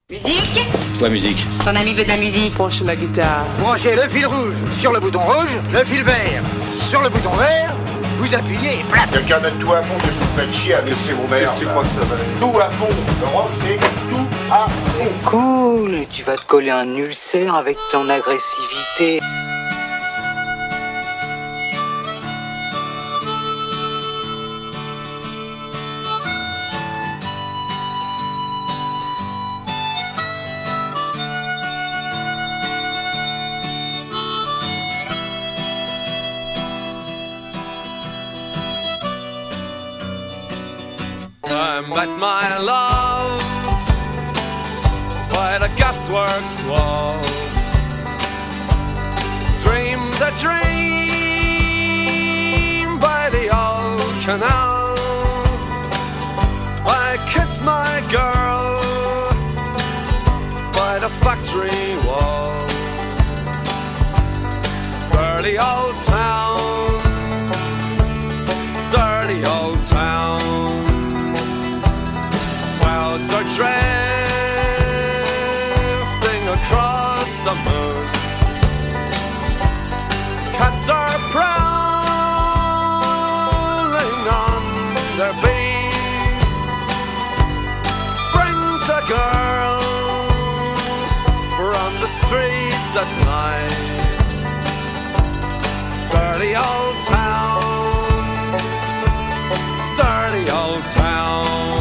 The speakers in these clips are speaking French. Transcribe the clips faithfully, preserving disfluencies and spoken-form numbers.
Musique ? Quoi, musique ? Ton ami veut de la musique. Branche la guitare. Branchez le fil rouge sur le bouton rouge, le fil vert sur le bouton vert, vous appuyez et plaf. Quelqu'un met tout à fond, que vous faites chier à laisser vos mères. C'est quoi que ça va ? Tout à fond. Le rock, c'est tout à fond. Cool, tu vas te coller un ulcère avec ton agressivité. I met my love by the gasworks wall. Dreamed a dream by the old canal. I kissed my girl by the factory wall. Dirty old town, dirty old town. Clouds are drifting across the moon. Cats are prowling on their beat. Springs a girl from the streets at night. Dirty old town, dirty old town.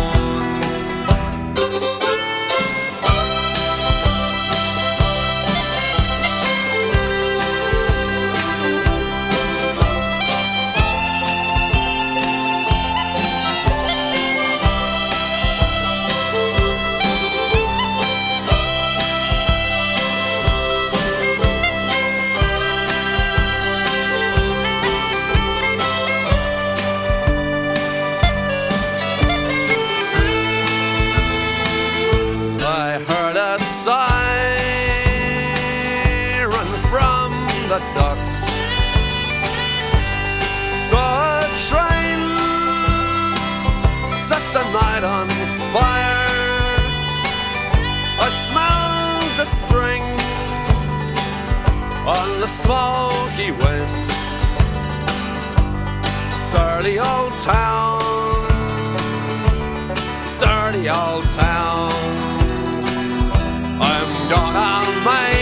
The docks. Saw a train set the night on fire. I smelled the string on the smoky wind. Dirty old town, dirty old town. I'm gonna make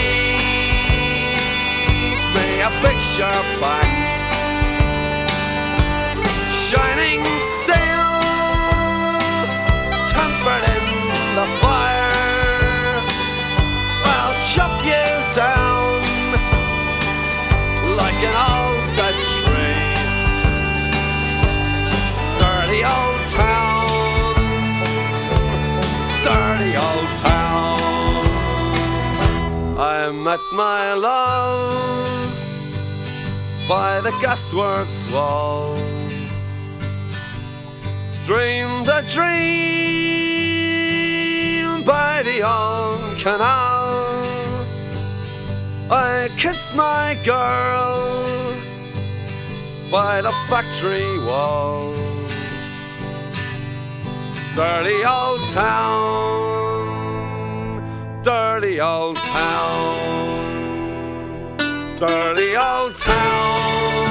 a picture box, shining steel, tempered in the fire. I'll chop you down like an old dead tree. Dirty old town, dirty old town. I met my love by the gasworks wall. Dreamed a dream by the old canal. I kissed my girl by the factory wall. Dirty old town, dirty old town. Dirty old town,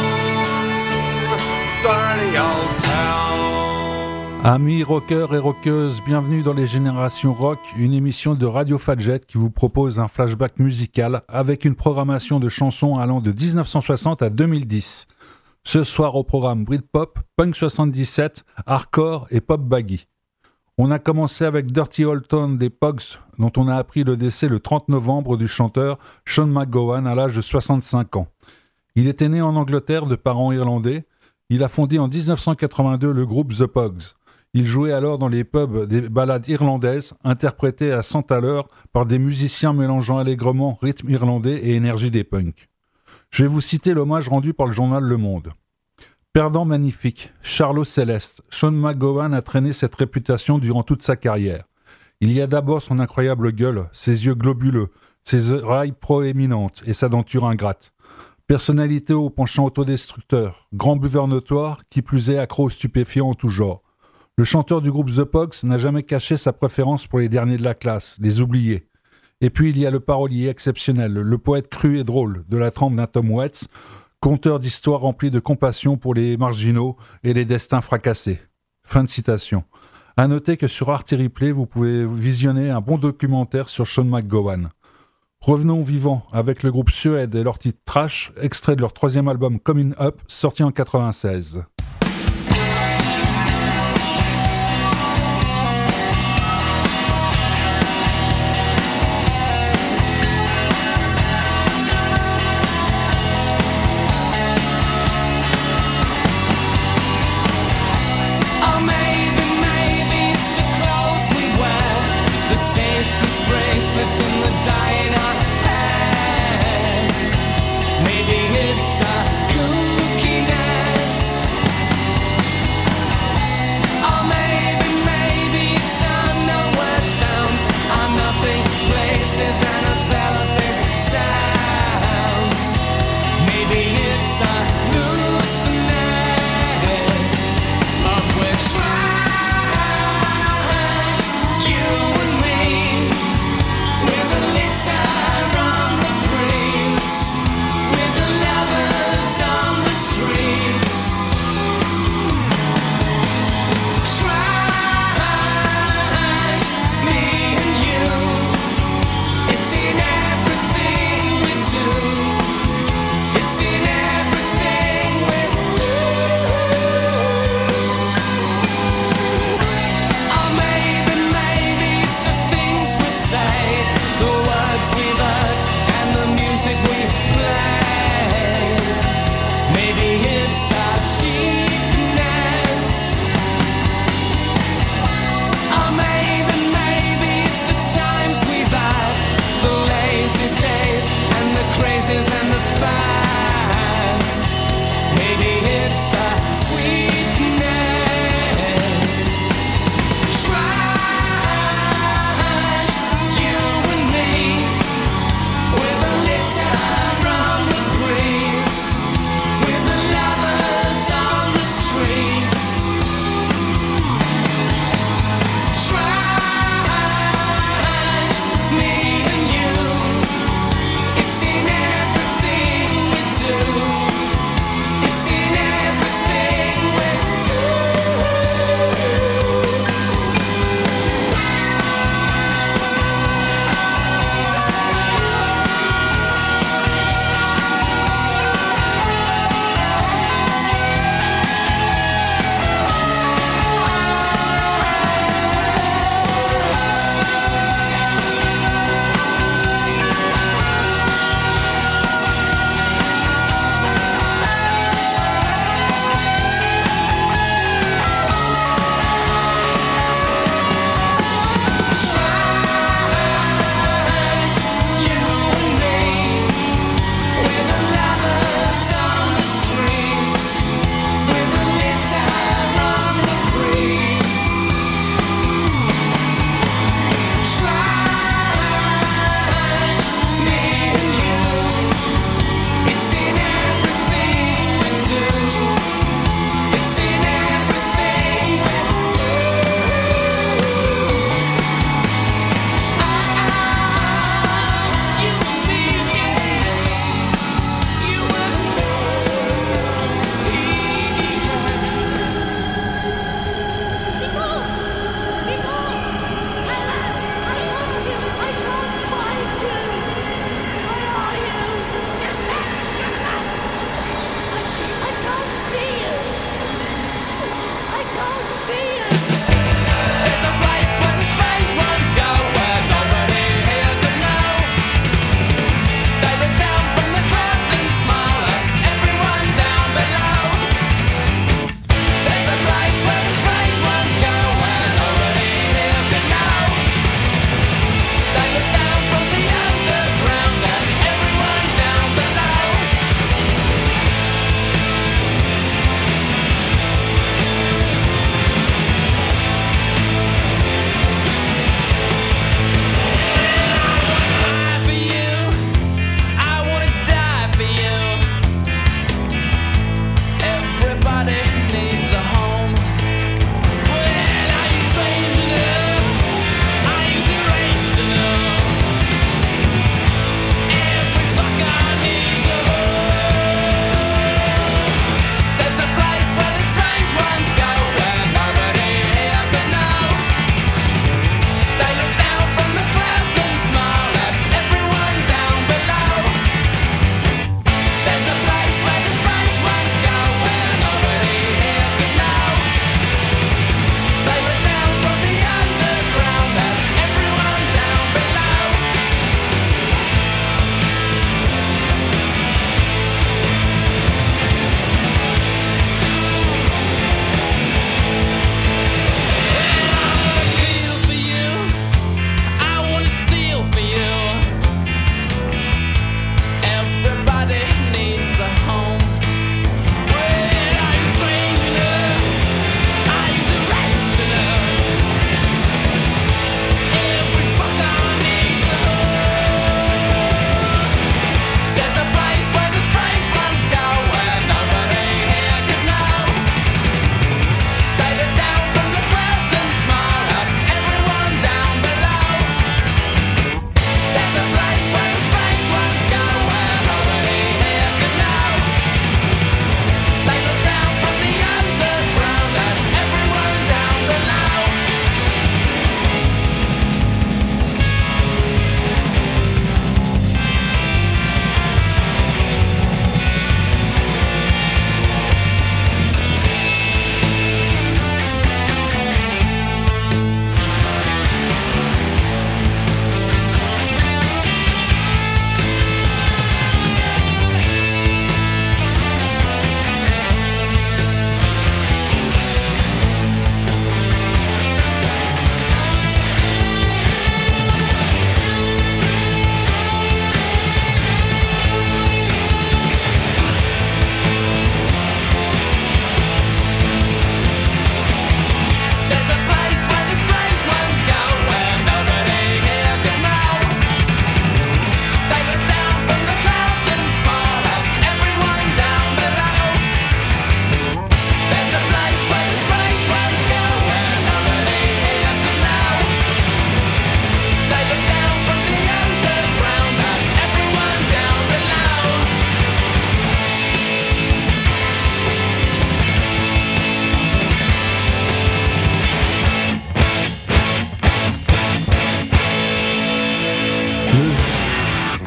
dirty old town. Amis rockeurs et rockeuses, bienvenue dans les Générations Rock, une émission de Radio Fadjet qui vous propose un flashback musical avec une programmation de chansons allant de dix-neuf cent soixante à deux mille dix. Ce soir au programme Britpop, Punk soixante-dix-sept, Hardcore et Pop Baggy. On a commencé avec Dirty Old Town des Pogs, dont on a appris le décès le trente novembre du chanteur Sean McGowan à l'âge de soixante-cinq ans. Il était né en Angleterre de parents irlandais. Il a fondé en dix-neuf cent quatre-vingt-deux le groupe The Pogs. Il jouait alors dans les pubs des ballades irlandaises, interprétées à cent à l'heure par des musiciens mélangeant allègrement rythme irlandais et énergie des punks. Je vais vous citer l'hommage rendu par le journal Le Monde. Perdant magnifique, Charlot Céleste, Sean McGowan a traîné cette réputation durant toute sa carrière. Il y a d'abord son incroyable gueule, ses yeux globuleux, ses oreilles proéminentes et sa denture ingrate. Personnalité au penchant autodestructeur, grand buveur notoire, qui plus est accro aux stupéfiants en tout genre. Le Le chanteur du groupe The Pogues n'a jamais caché sa préférence pour les derniers de la classe, les oubliés. Et puis il y a le parolier exceptionnel, le poète cru et drôle de la trempe d'un Tom Waits, conteur d'histoires remplies de compassion pour les marginaux et les destins fracassés. Fin de citation. À noter que sur Arte Replay, vous pouvez visionner un bon documentaire sur Sean McGowan. Revenons au vivant avec le groupe Suede et leur titre Trash, extrait de leur troisième album Coming Up, sorti en quatre-vingt-seize. Bracelets in the dying of head. Maybe it's a kookiness. Or maybe, maybe it's unknown sounds on nothing places and a cellophane sounds. Maybe it's a looseness of which trash, you and me. On the breeze, with the lovers on the streets. Trash, me and you. It's in every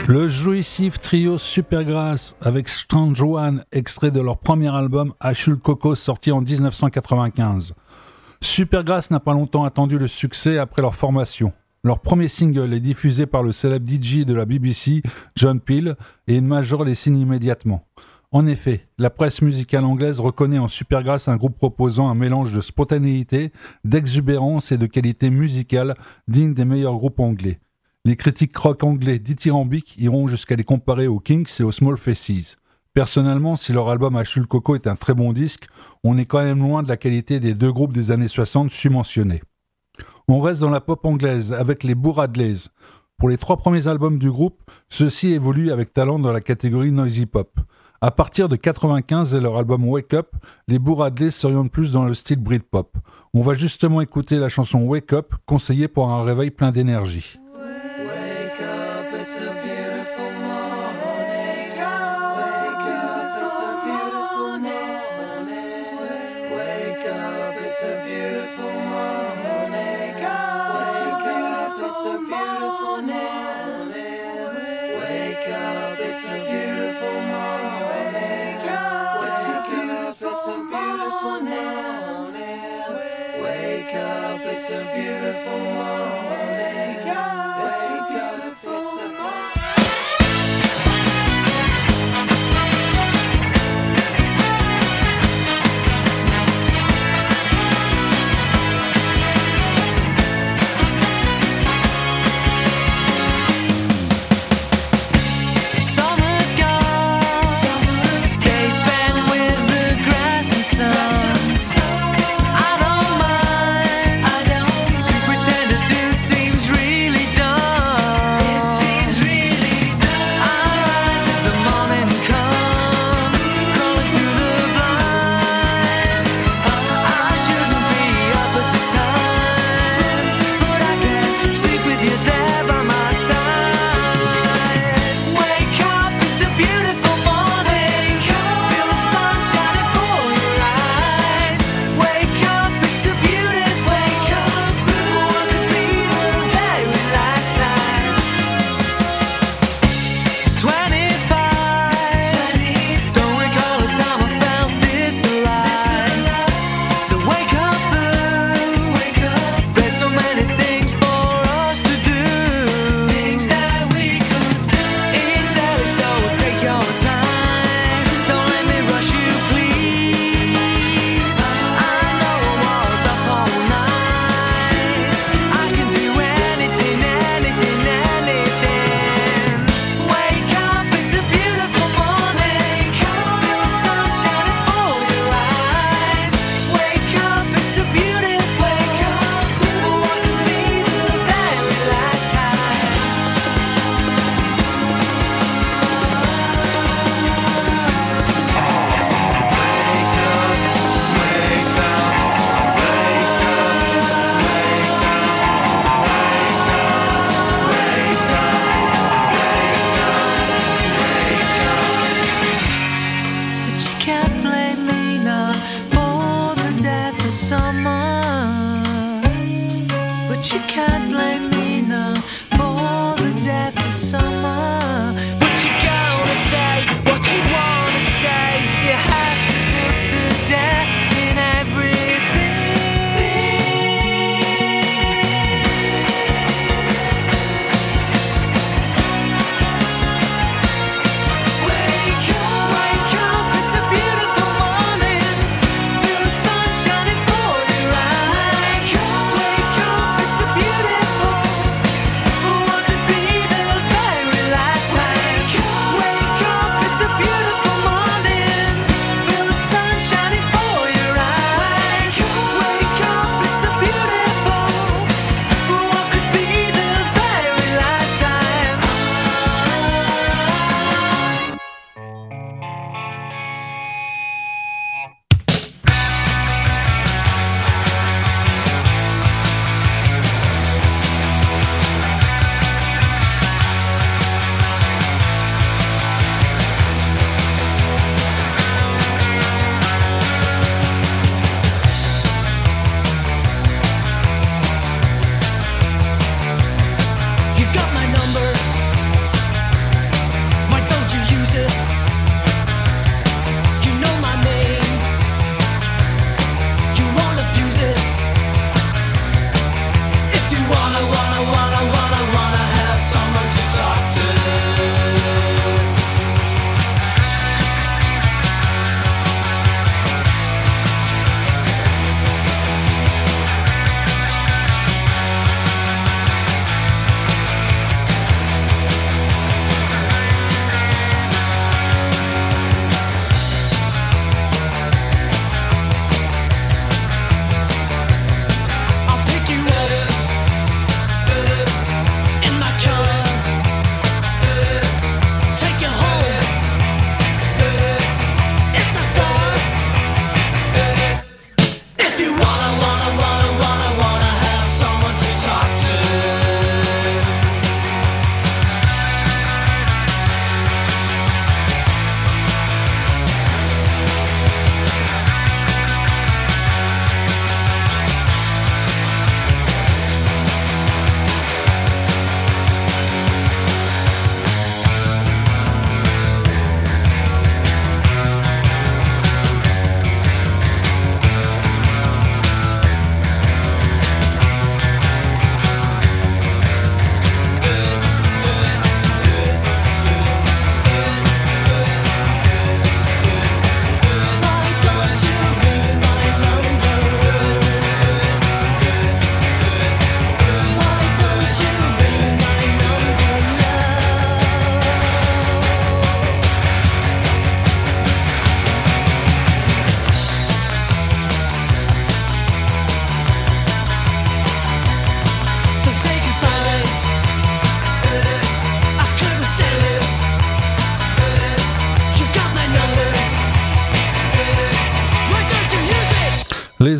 Le jouissif trio Supergrass avec Strange One, extrait de leur premier album Achille Coco sorti en dix-neuf cent quatre-vingt-quinze. Supergrass n'a pas longtemps attendu le succès après leur formation. Leur premier single est diffusé par le célèbre D J de la B B C, John Peel, et une major les signe immédiatement. En effet, la presse musicale anglaise reconnaît en Supergrass un groupe proposant un mélange de spontanéité, d'exubérance et de qualité musicale digne des meilleurs groupes anglais. Les critiques rock anglais dithyrambiques iront jusqu'à les comparer aux Kinks et aux Small Faces. Personnellement, si leur album Achille Coco est un très bon disque, on est quand même loin de la qualité des deux groupes des années soixante submentionnés. On reste dans la pop anglaise avec les Booradleys. Pour les trois premiers albums du groupe, ceux-ci évoluent avec talent dans la catégorie noisy pop. À partir de quatre-vingt-quinze et leur album Wake Up, les Booradleys s'orientent plus dans le style Britpop. On va justement écouter la chanson Wake Up, conseillée pour un réveil plein d'énergie. Wake up, it's a beautiful morning. Wake up, it's a beautiful morning. Wake up, it's a beautiful morning. Wake up, it's a beautiful morning. Wake up, it's a beautiful morning. Wake up, it's a beautiful morning. Wake up, it's a beautiful morning. Dream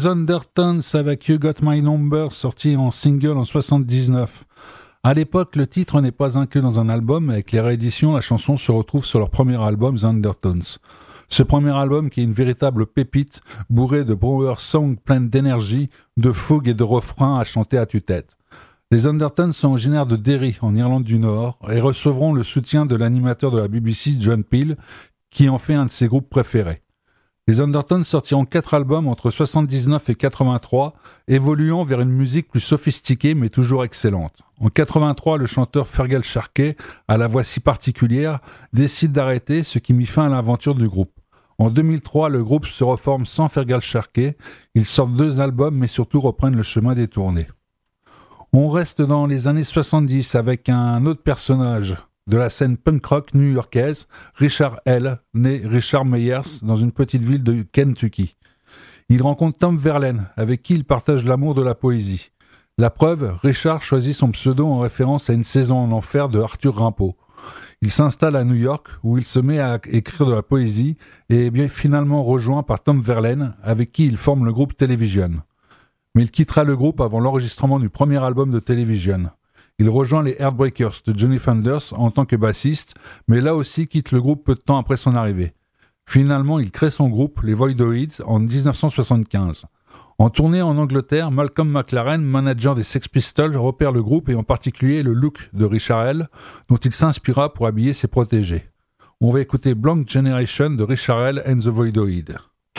Les Undertones avec You Got My Number, sorti en single en soixante-dix-neuf. À l'époque, le titre n'est pas inclus dans un album, mais avec les rééditions, la chanson se retrouve sur leur premier album, The Undertones. Ce premier album qui est une véritable pépite, bourré de power songs pleines d'énergie, de fougue et de refrains à chanter à tue-tête. Les Undertones sont originaires de Derry, en Irlande du Nord, et recevront le soutien de l'animateur de la B B C, John Peel, qui en fait un de ses groupes préférés. Les Undertones sortiront quatre albums entre soixante-dix-neuf et quatre-vingt-trois, évoluant vers une musique plus sophistiquée mais toujours excellente. En quatre-vingt-trois, le chanteur Fergal Sharkey, à la voix si particulière, décide d'arrêter, ce qui mit fin à l'aventure du groupe. En deux mille trois, le groupe se reforme sans Fergal Sharkey. Ils sortent deux albums mais surtout reprennent le chemin des tournées. On reste dans les années soixante-dix avec un autre personnage de la scène punk rock new-yorkaise, Richard Hell, né Richard Meyers dans une petite ville de Kentucky. Il rencontre Tom Verlaine, avec qui il partage l'amour de la poésie. La preuve, Richard choisit son pseudo en référence à une saison en enfer de Arthur Rimbaud. Il s'installe à New York, où il se met à écrire de la poésie, et est bien finalement rejoint par Tom Verlaine, avec qui il forme le groupe Television. Mais il quittera le groupe avant l'enregistrement du premier album de Television. Il rejoint les Heartbreakers de Johnny Thunders en tant que bassiste, mais là aussi quitte le groupe peu de temps après son arrivée. Finalement, il crée son groupe, les Voidoids, en dix-neuf cent soixante-quinze. En tournée en Angleterre, Malcolm McLaren, manager des Sex Pistols, repère le groupe et en particulier le look de Richard Hell, dont il s'inspira pour habiller ses protégés. On va écouter Blank Generation de Richard Hell and the Voidoids.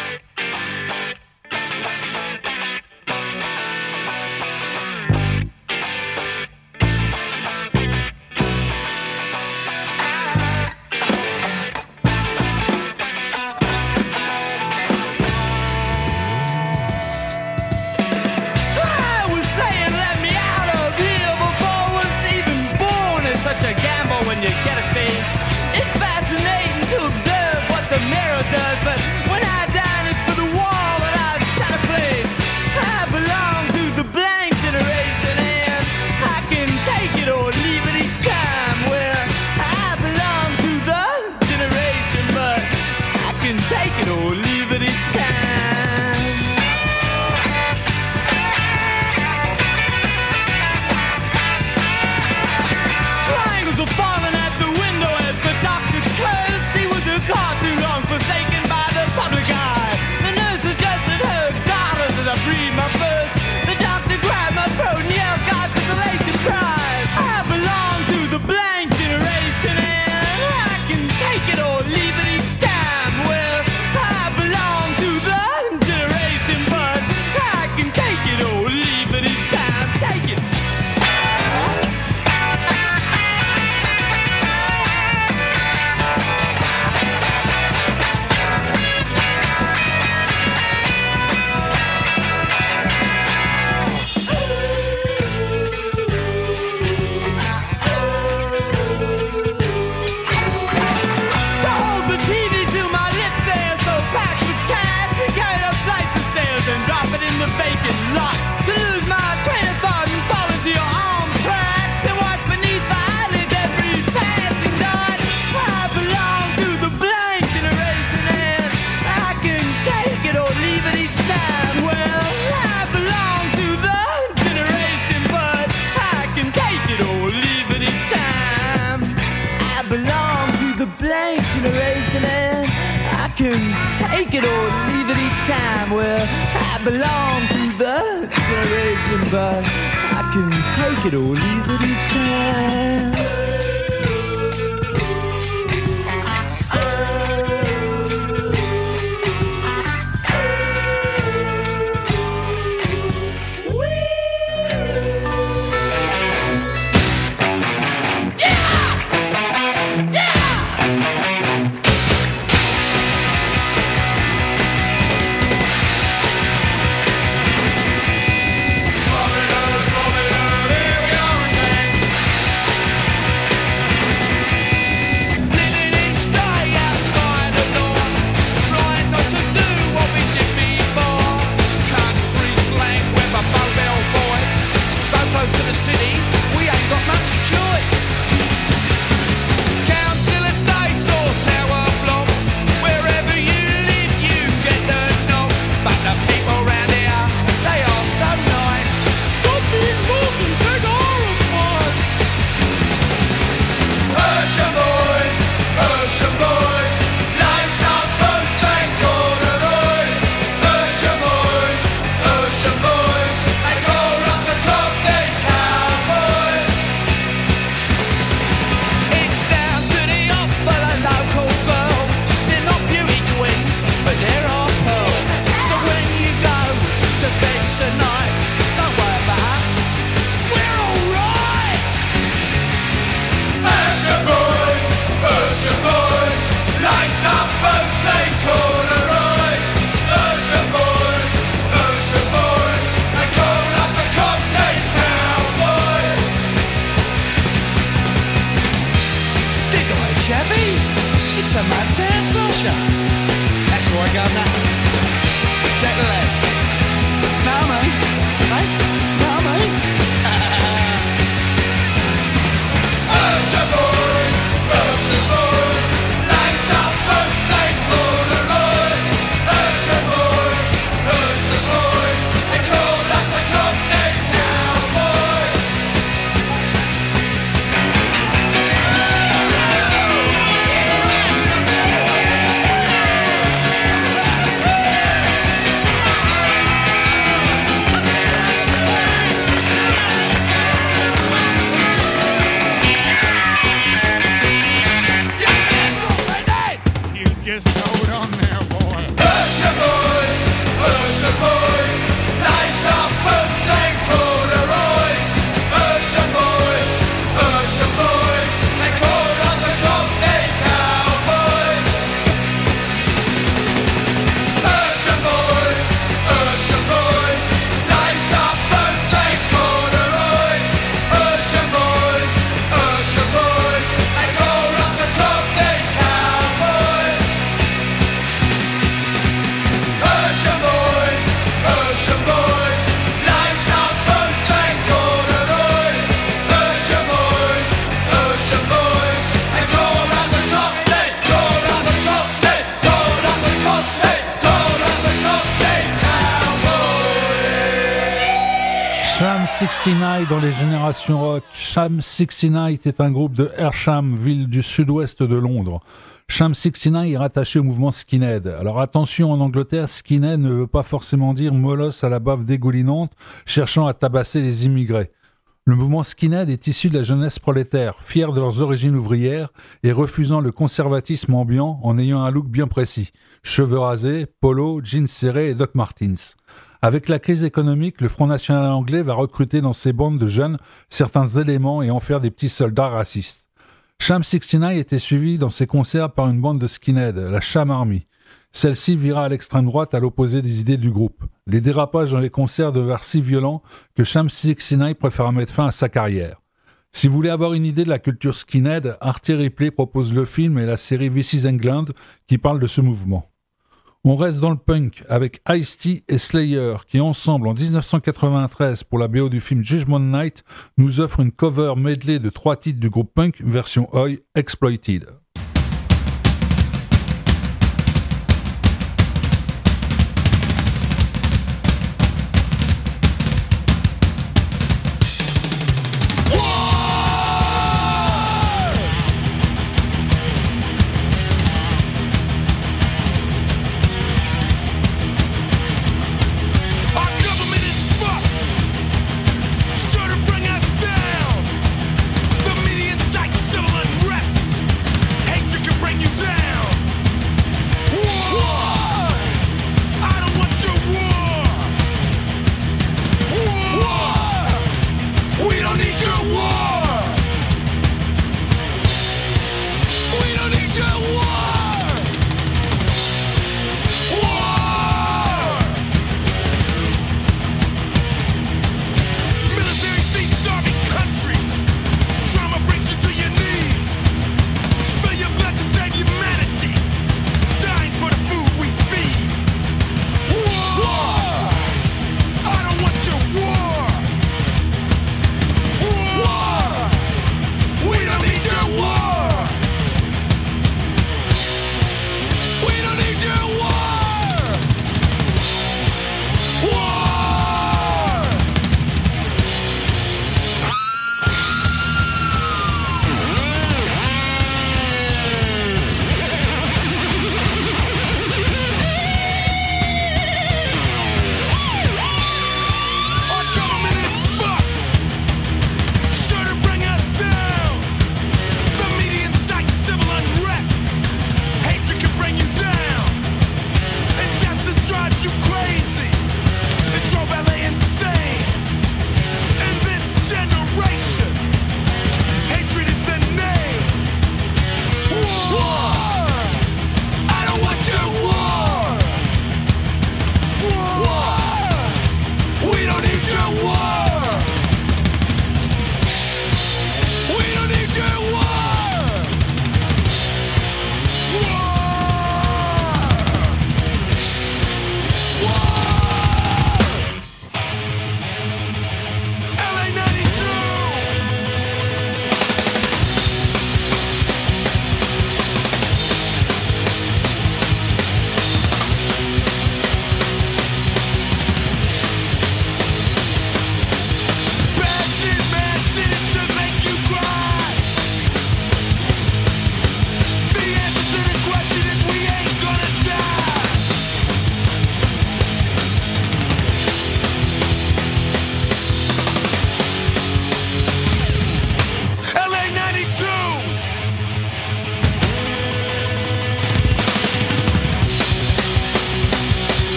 Take it or leave it each time. Well, I belong to the generation, but I can take it or leave it each time. Here we go again. It's a mad Tesla shot. That's where I go now. Get the leg. Now me. Hey? Now me. Ocean boys, ocean boys. Life's not fun, take Polaroids. Ocean boys, ocean boys. They call us a company cowboys. Just hold on there, boy. Ocean boys, ocean boys. Life's not fun, take Polaroids. Ocean boys, ocean boys. They call us a company cowboys. Ocean boys, ocean boys. Life's not fun, take Polaroids. Ocean boys, ocean boys. They call us a company cowboys. Ocean boys, ocean boys. Life's not fun, take Polaroids. Ocean boys, ocean boys. They call us a company, call us a company, call us a company, call us a company cowboys. Sham soixante-neuf dans les générations rock. Sham soixante-neuf est un groupe de Hersham, ville du sud-ouest de Londres. Sham soixante-neuf est rattaché au mouvement skinhead. Alors attention, en Angleterre, skinhead ne veut pas forcément dire molosse à la bave dégoulinante, cherchant à tabasser les immigrés. Le mouvement skinhead est issu de la jeunesse prolétaire, fière de leurs origines ouvrières et refusant le conservatisme ambiant en ayant un look bien précis. Cheveux rasés, polo, jeans serrés et Doc Martens. Avec la crise économique, le Front National anglais va recruter dans ses bandes de jeunes certains éléments et en faire des petits soldats racistes. Sham soixante-neuf était suivi dans ses concerts par une bande de skinhead, la Sham Army. Celle-ci vira à l'extrême droite à l'opposé des idées du groupe. Les dérapages dans les concerts devinrent si violents que Sham soixante-neuf préféra mettre fin à sa carrière. Si vous voulez avoir une idée de la culture skinhead, Artie Ripley propose le film et la série This is England qui parlent de ce mouvement. On reste dans le punk avec Ice-T et Slayer qui ensemble en dix-neuf cent quatre-vingt-treize pour la B O du film Judgment Night nous offrent une cover medley de trois titres du groupe punk version Oi Exploited. Bring us down. The media incites civil unrest.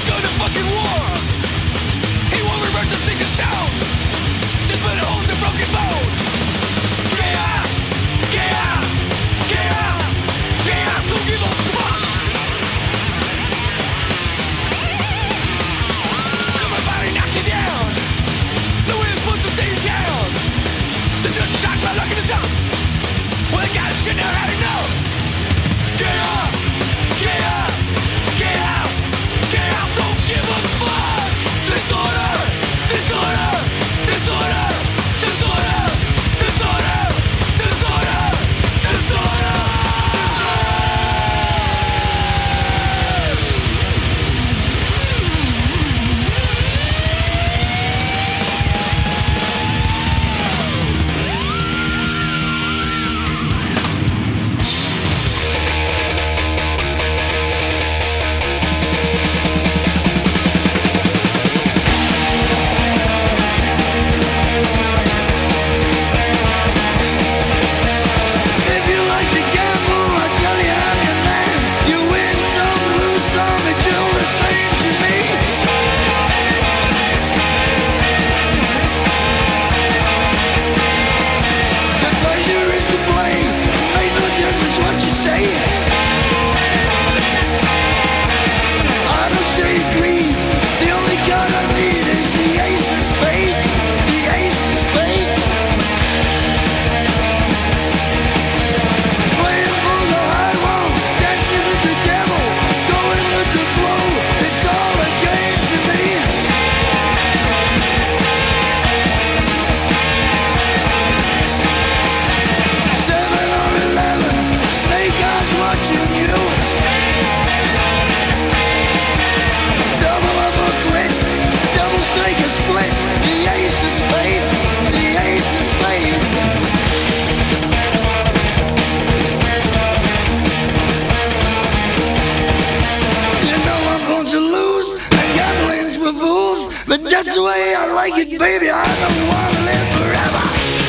That's the way I like it, baby. I don't wanna live forever.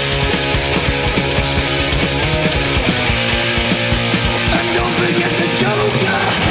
And don't forget the Joker.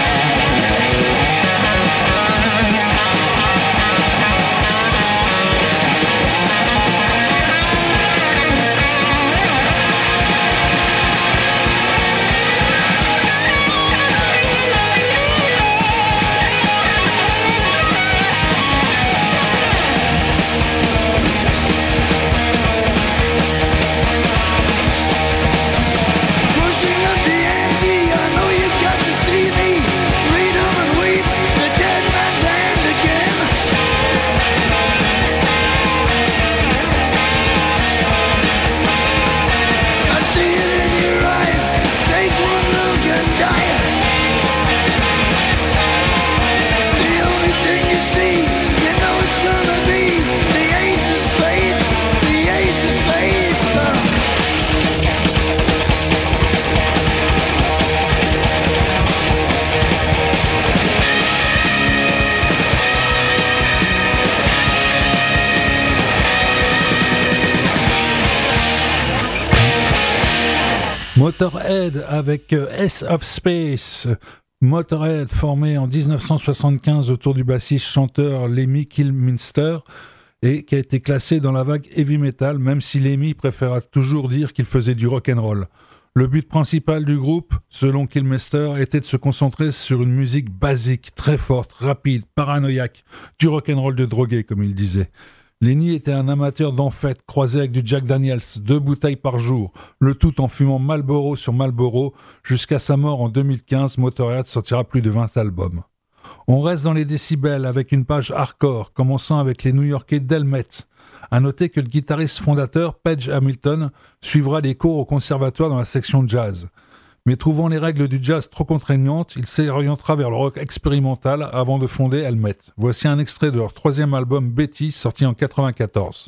Motorhead avec Ace of Space. Motorhead formé en dix-neuf cent soixante-quinze autour du bassiste-chanteur Lemmy Kilminster et qui a été classé dans la vague heavy metal, même si Lemmy préféra toujours dire qu'il faisait du rock'n'roll. Le but principal du groupe, selon Kilminster, était de se concentrer sur une musique basique, très forte, rapide, paranoïaque, du rock'n'roll de drogué, comme il disait. Lemmy était un amateur d'enfêtes, croisé avec du Jack Daniels, deux bouteilles par jour, le tout en fumant Marlboro sur Marlboro. Jusqu'à sa mort en deux mille quinze, Motorhead sortira plus de vingt albums. On reste dans les décibels avec une page hardcore, commençant avec les New-Yorkais d'Helmet. À noter que le guitariste fondateur, Page Hamilton, suivra des cours au conservatoire dans la section jazz. Mais trouvant les règles du jazz trop contraignantes, il s'orientera vers le rock expérimental avant de fonder Helmet. Voici un extrait de leur troisième album Betty, sorti en quatre-vingt-quatorze.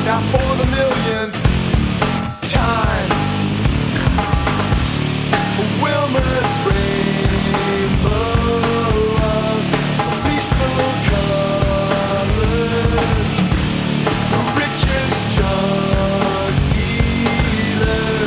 Now for the millionth time, Wilmer's rainbow of peaceful colors, the richest drug dealer.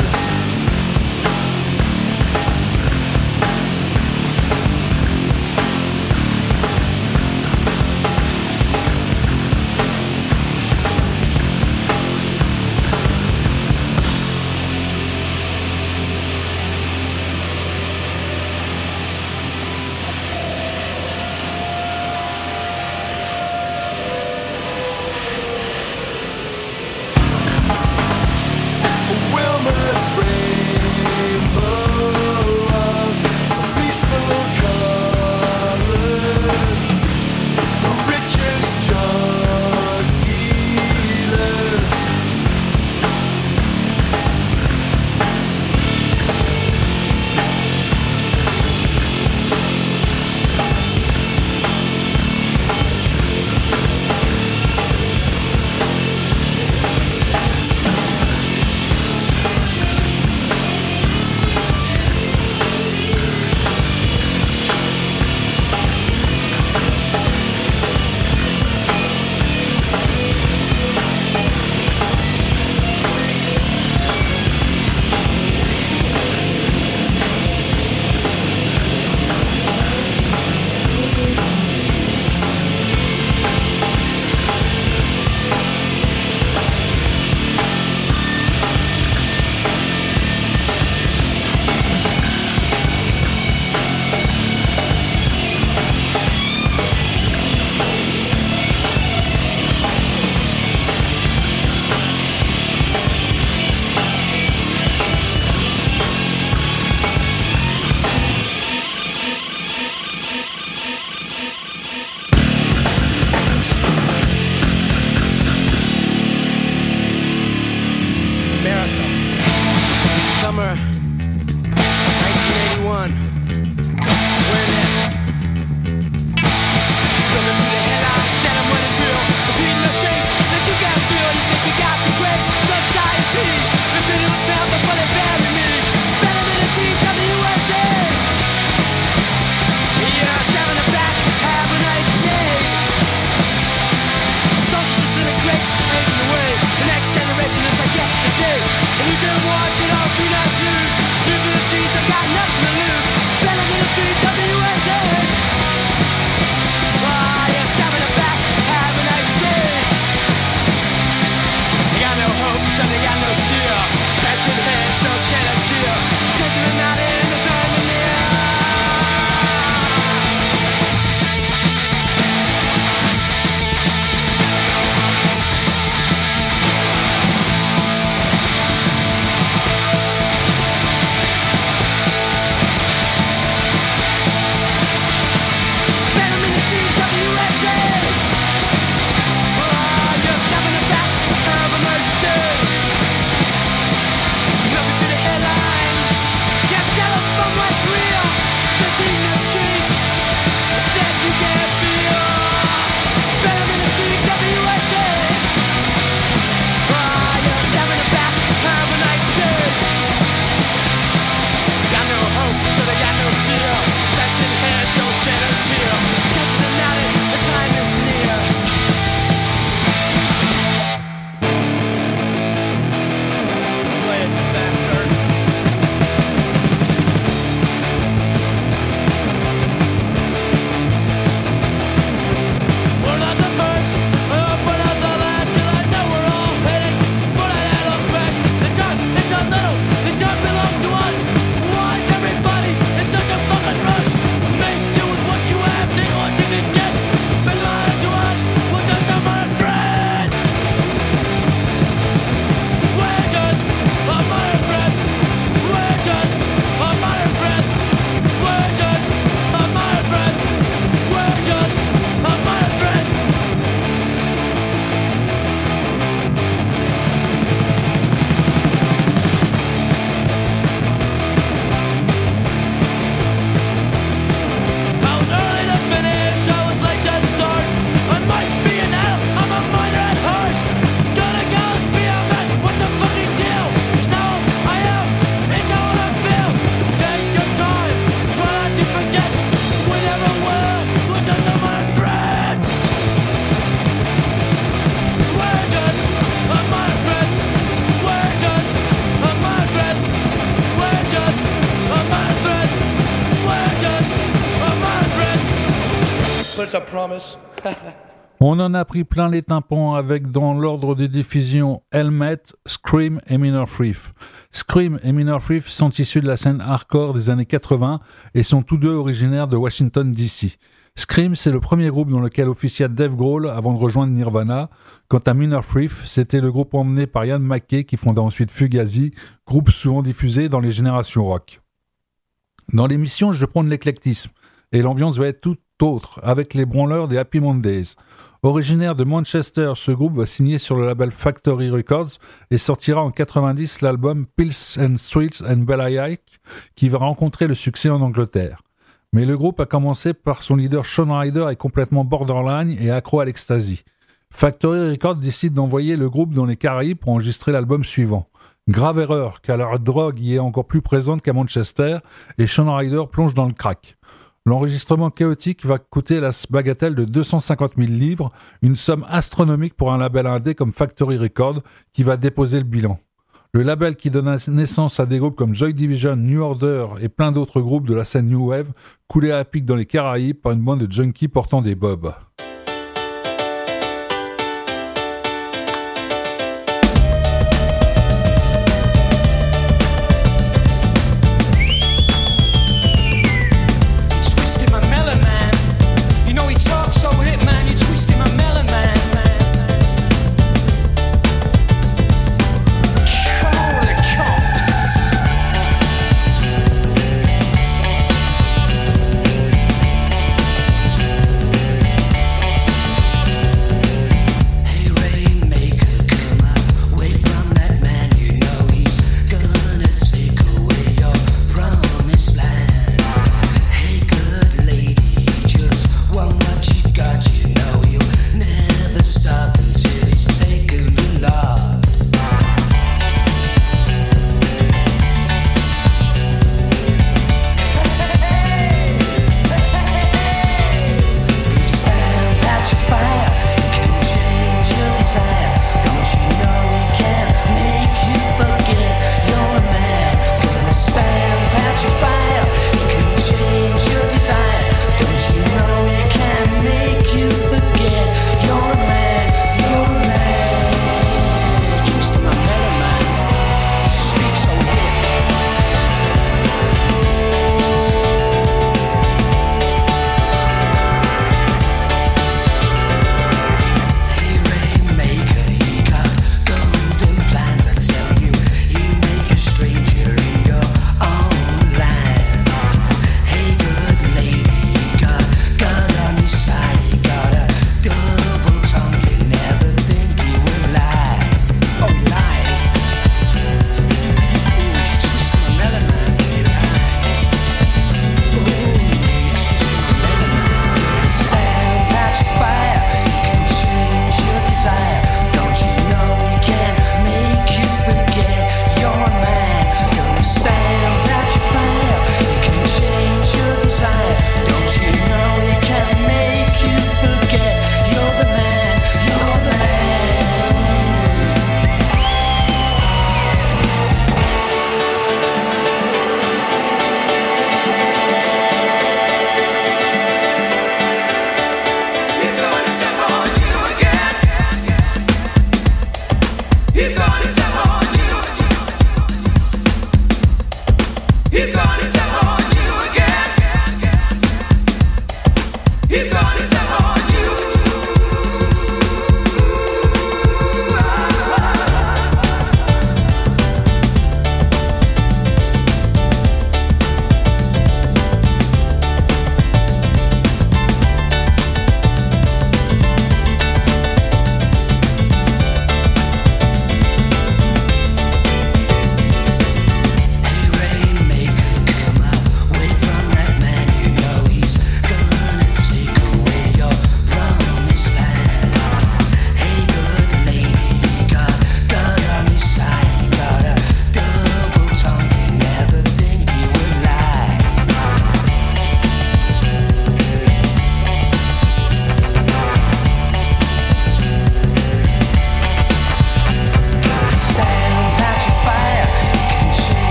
I promise. On en a pris plein les tympans avec, dans l'ordre de diffusion, Helmet, Scream et Minor Threat. Scream et Minor Threat sont issus de la scène hardcore des années quatre-vingts et sont tous deux originaires de Washington D C. Scream, c'est le premier groupe dans lequel officia Dave Grohl avant de rejoindre Nirvana. Quant à Minor Threat, c'était le groupe emmené par Ian MacKaye qui fonda ensuite Fugazi, groupe souvent diffusé dans les générations rock. Dans l'émission, je prône l'éclectisme et l'ambiance va être toute autre avec les branleurs des Happy Mondays. Originaire de Manchester, ce groupe va signer sur le label Factory Records et sortira en quatre-vingt-dix l'album Pills and Streets and Bellyache qui va rencontrer le succès en Angleterre. Mais le groupe a commencé par son leader Shawn Ryder est complètement borderline et accro à l'ecstasy. Factory Records décide d'envoyer le groupe dans les Caraïbes pour enregistrer l'album suivant. Grave erreur, car la drogue y est encore plus présente qu'à Manchester et Shawn Ryder plonge dans le crack. L'enregistrement chaotique va coûter la bagatelle de deux cent cinquante mille livres, une somme astronomique pour un label indé comme Factory Records qui va déposer le bilan. Le label qui donne naissance à des groupes comme Joy Division, New Order et plein d'autres groupes de la scène New Wave, coulé à pic dans les Caraïbes par une bande de junkies portant des bobs.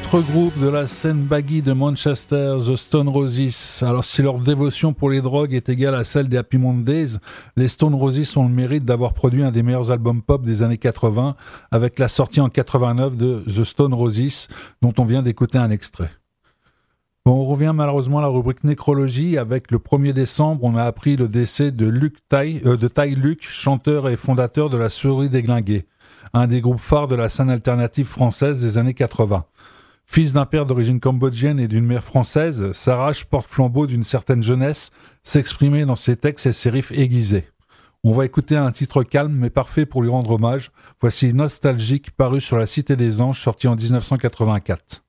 autre groupe de la scène baggy de Manchester, The Stone Roses. Alors si leur dévotion pour les drogues est égale à celle des Happy Mondays, les Stone Roses ont le mérite d'avoir produit un des meilleurs albums pop des années quatre-vingts avec la sortie en quatre-vingt-neuf de The Stone Roses dont on vient d'écouter un extrait. Bon, on revient malheureusement à la rubrique nécrologie. Avec le premier décembre, on a appris le décès de Luc Taille, euh, de Ty Luc, chanteur et fondateur de la Souris Déglinguée, un des groupes phares de la scène alternative française des années quatre-vingts. Fils d'un père d'origine cambodgienne et d'une mère française, Sarach, porte-flambeau d'une certaine jeunesse, s'exprimait dans ses textes et ses riffs aiguisés. On va écouter un titre calme mais parfait pour lui rendre hommage. Voici Nostalgique, paru sur la Cité des Anges, sorti en dix-neuf cent quatre-vingt-quatre.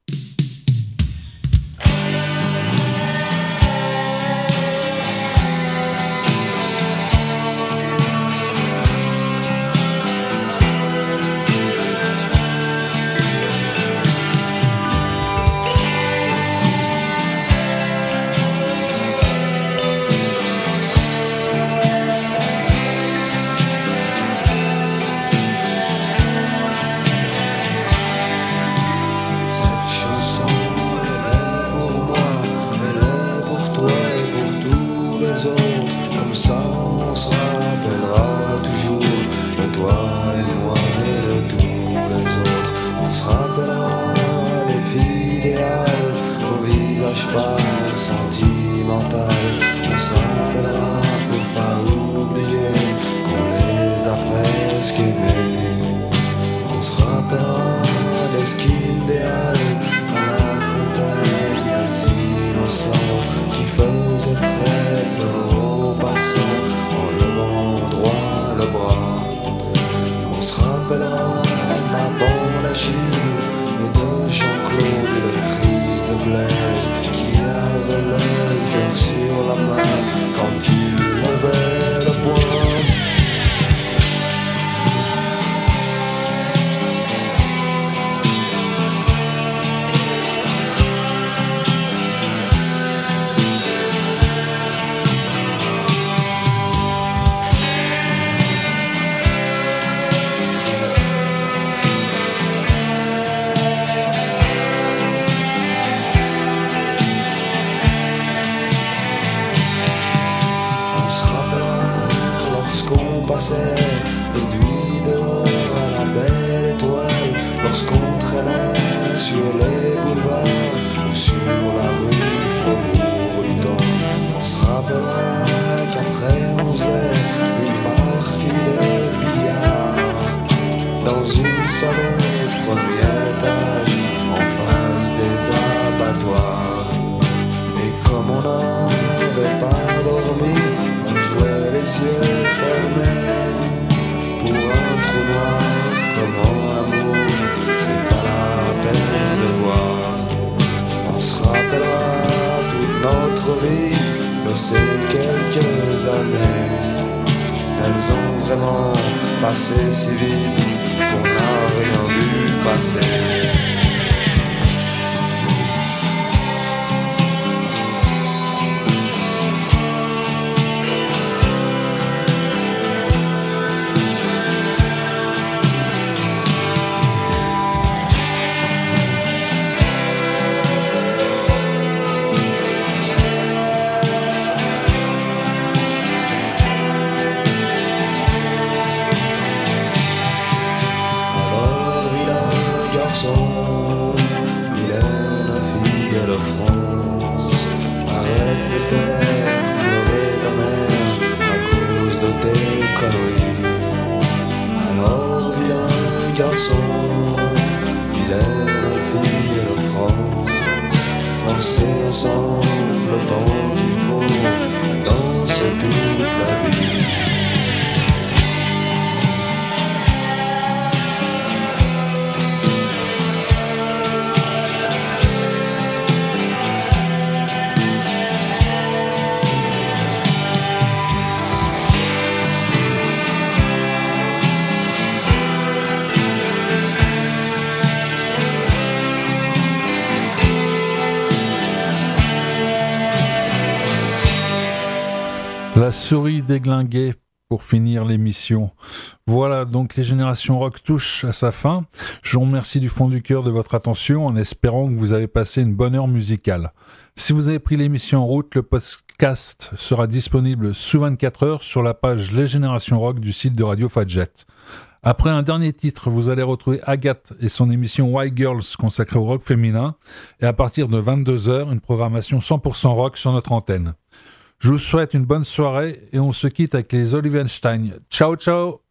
La Souris Déglinguée, pour finir l'émission. Voilà, donc les Générations Rock touchent à sa fin. Je vous remercie du fond du cœur de votre attention en espérant que vous avez passé une bonne heure musicale. Si vous avez pris l'émission en route, le podcast sera disponible sous vingt-quatre heures sur la page Les Générations Rock du site de Radio Fadjet. Après un dernier titre, vous allez retrouver Agathe et son émission White Girls consacrée au rock féminin. Et à partir de vingt-deux heures, une programmation cent pour cent rock sur notre antenne. Je vous souhaite une bonne soirée et on se quitte avec les Olivenstein. Ciao, ciao!